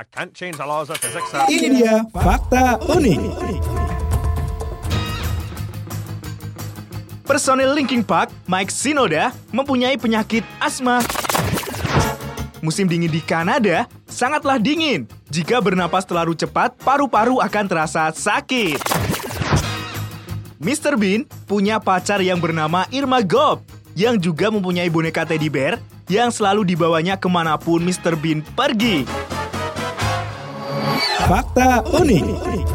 I can't change the laws of physics. Ini dia fakta unik. Personil Linkin Park, Mike Shinoda, mempunyai penyakit asma. Musim dingin di Kanada sangatlah dingin. Jika bernapas terlalu cepat, paru-paru akan terasa sakit. Mr. Bean punya pacar yang bernama Irma Gob, yang juga mempunyai boneka teddy bear yang selalu dibawanya kemanapun Mr. Bean pergi. Fakta unik.